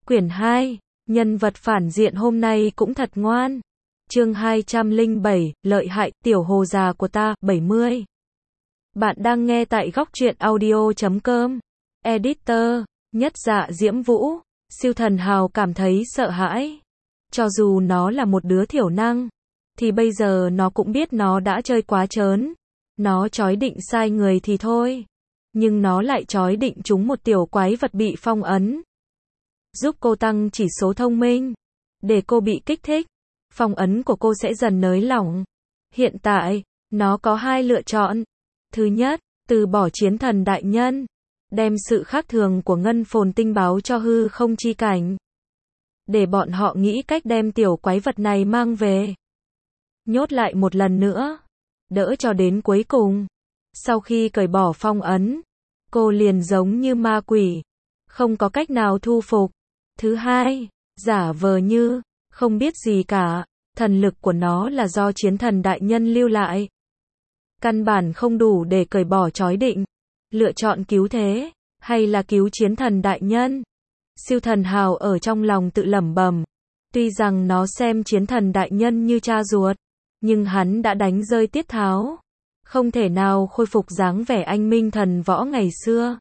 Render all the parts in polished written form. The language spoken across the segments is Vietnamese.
Quyển 2, nhân vật phản diện hôm nay cũng thật ngoan. Chương 207, lợi hại, tiểu hồ già của ta, 70. Bạn đang nghe tại góc truyện audio.com. Editor, Nhất Dạ Diễm Vũ. Siêu thần hào cảm thấy sợ hãi. Cho dù nó là một đứa thiểu năng, thì bây giờ nó cũng biết nó đã chơi quá trớn. Nó chói định sai người thì thôi, nhưng nó lại chói định chúng một tiểu quái vật bị phong ấn. Giúp cô tăng chỉ số thông minh, để cô bị kích thích, phong ấn của cô sẽ dần nới lỏng. Hiện tại, nó có hai lựa chọn. Thứ nhất, từ bỏ chiến thần đại nhân, đem sự khác thường của ngân phồn tinh báo cho hư không chi cảnh, để bọn họ nghĩ cách đem tiểu quái vật này mang về, nhốt lại một lần nữa, đỡ cho đến cuối cùng. Sau khi cởi bỏ phong ấn, cô liền giống như ma quỷ, không có cách nào thu phục. Thứ hai, giả vờ như không biết gì cả, thần lực của nó là do chiến thần đại nhân lưu lại, căn bản không đủ để cởi bỏ trói định. Lựa chọn cứu thế, hay là cứu chiến thần đại nhân? Siêu thần hào ở trong lòng tự lẩm bẩm. Tuy rằng nó xem chiến thần đại nhân như cha ruột, nhưng hắn đã đánh rơi tiết tháo, không thể nào khôi phục dáng vẻ anh minh thần võ ngày xưa.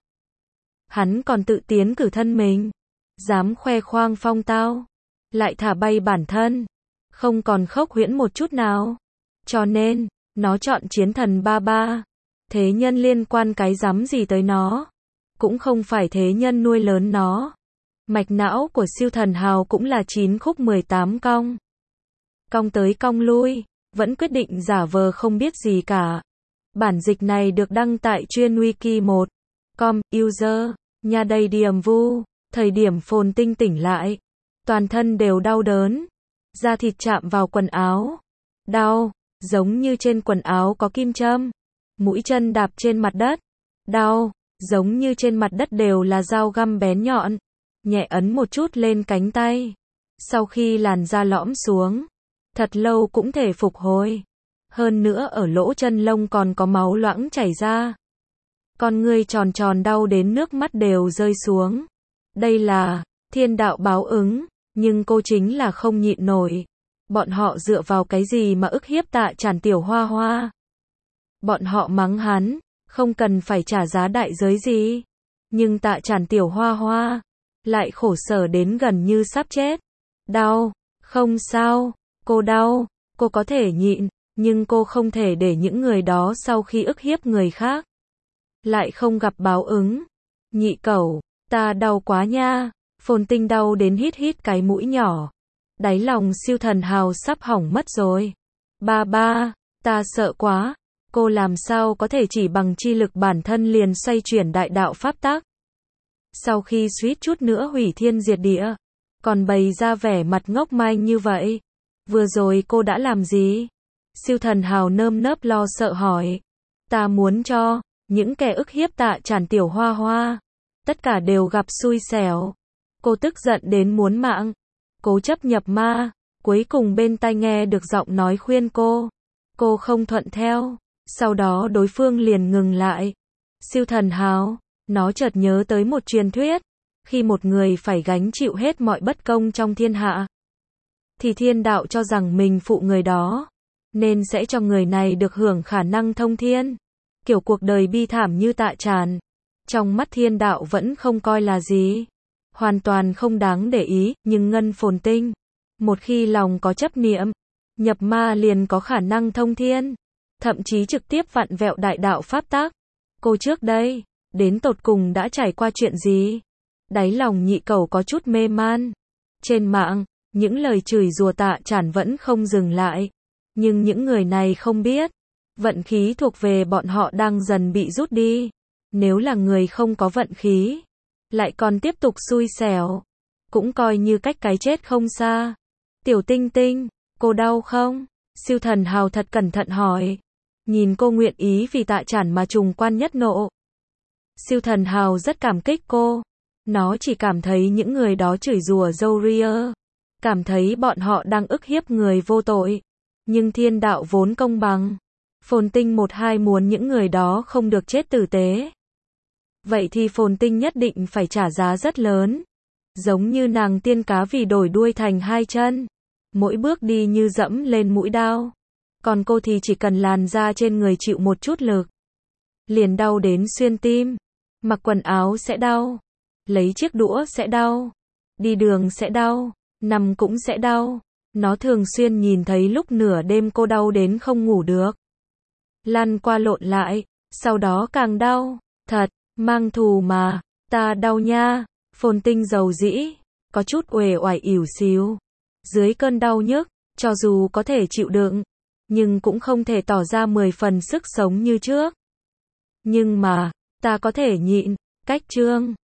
Hắn còn tự tiến cử thân mình, dám khoe khoang phong tao, lại thả bay bản thân, không còn khốc huyễn một chút nào. Cho nên, nó chọn chiến thần ba ba. Thế nhân liên quan cái rắm gì tới nó? Cũng không phải thế nhân nuôi lớn nó. Mạch não của siêu thần hào cũng là 9 khúc 18 cong. Cong tới cong lui, vẫn quyết định giả vờ không biết gì cả. Bản dịch này được đăng tại chuyên wiki 1.com, user, nhà đầy điểm vu. Thời điểm phồn tinh tỉnh lại, toàn thân đều đau đớn, da thịt chạm vào quần áo, đau, giống như trên quần áo có kim châm. Mũi chân đạp trên mặt đất, đau, giống như trên mặt đất đều là dao găm bén nhọn. Nhẹ ấn một chút lên cánh tay, sau khi làn da lõm xuống, thật lâu cũng thể phục hồi. Hơn nữa ở lỗ chân lông còn có máu loãng chảy ra. Con ngươi tròn tròn đau đến nước mắt đều rơi xuống. Đây là thiên đạo báo ứng, nhưng cô chính là không nhịn nổi. Bọn họ dựa vào cái gì mà ức hiếp Tạ Chản tiểu hoa hoa? Bọn họ mắng hắn, không cần phải trả giá đại giới gì. Nhưng Tạ Chản tiểu hoa hoa lại khổ sở đến gần như sắp chết. Đau, không sao, cô đau, cô có thể nhịn, nhưng cô không thể để những người đó sau khi ức hiếp người khác lại không gặp báo ứng. Nhị cẩu, ta đau quá nha. Phồn tinh đau đến hít hít cái mũi nhỏ. Đáy lòng siêu thần hào sắp hỏng mất rồi. Ba ba, ta sợ quá. Cô làm sao có thể chỉ bằng chi lực bản thân liền xoay chuyển đại đạo pháp tắc? Sau khi suýt chút nữa hủy thiên diệt địa, còn bày ra vẻ mặt ngốc manh như vậy. Vừa rồi cô đã làm gì? Siêu thần hào nơm nớp lo sợ hỏi. Ta muốn cho những kẻ ức hiếp Tạ Chản tiểu hoa hoa, tất cả đều gặp xui xẻo. Cô tức giận đến muốn mạng, cố chấp nhập ma. Cuối cùng bên tai nghe được giọng nói khuyên cô. Cô không thuận theo, sau đó đối phương liền ngừng lại. Siêu thần hào, nó chợt nhớ tới một truyền thuyết. Khi một người phải gánh chịu hết mọi bất công trong thiên hạ, thì thiên đạo cho rằng mình phụ người đó, nên sẽ cho người này được hưởng khả năng thông thiên. Kiểu cuộc đời bi thảm như Tạ Chản, trong mắt thiên đạo vẫn không coi là gì, hoàn toàn không đáng để ý. Nhưng ngân phồn tinh, một khi lòng có chấp niệm, nhập ma liền có khả năng thông thiên, thậm chí trực tiếp vặn vẹo đại đạo pháp tắc. Cô trước đây, đến tột cùng đã trải qua chuyện gì? Đáy lòng nhị cẩu có chút mê man. Trên mạng, những lời chửi rủa Tạ Chản vẫn không dừng lại. Nhưng những người này không biết, vận khí thuộc về bọn họ đang dần bị rút đi. Nếu là người không có vận khí, lại còn tiếp tục xui xẻo, cũng coi như cách cái chết không xa. Tiểu tinh tinh, cô đau không? Siêu thần hào thật cẩn thận hỏi. Nhìn cô nguyện ý vì Tạ Chản mà trùng quan nhất nộ. Siêu thần hào rất cảm kích cô. Nó chỉ cảm thấy những người đó chửi rủa dâu ria, cảm thấy bọn họ đang ức hiếp người vô tội. Nhưng thiên đạo vốn công bằng. Phồn tinh 1-2 muốn những người đó không được chết tử tế. Vậy thì phồn tinh nhất định phải trả giá rất lớn. Giống như nàng tiên cá vì đổi đuôi thành hai chân. Mỗi bước đi như dẫm lên mũi đao. Còn cô thì chỉ cần làn da trên người chịu một chút lực. Liền đau đến xuyên tim. Mặc quần áo sẽ đau. Lấy chiếc đũa sẽ đau. Đi đường sẽ đau. Nằm cũng sẽ đau. Nó thường xuyên nhìn thấy lúc nửa đêm cô đau đến không ngủ được. Lăn qua lộn lại. Sau đó càng đau. Thật, mang thù mà. Ta đau nha. Phồn Tinh dầu dĩ. Có chút uể oải ỉu xìu. Dưới cơn đau nhức, cho dù có thể chịu đựng, nhưng cũng không thể tỏ ra 10 phần sức sống như trước. Nhưng mà, ta có thể nhịn. Cách chương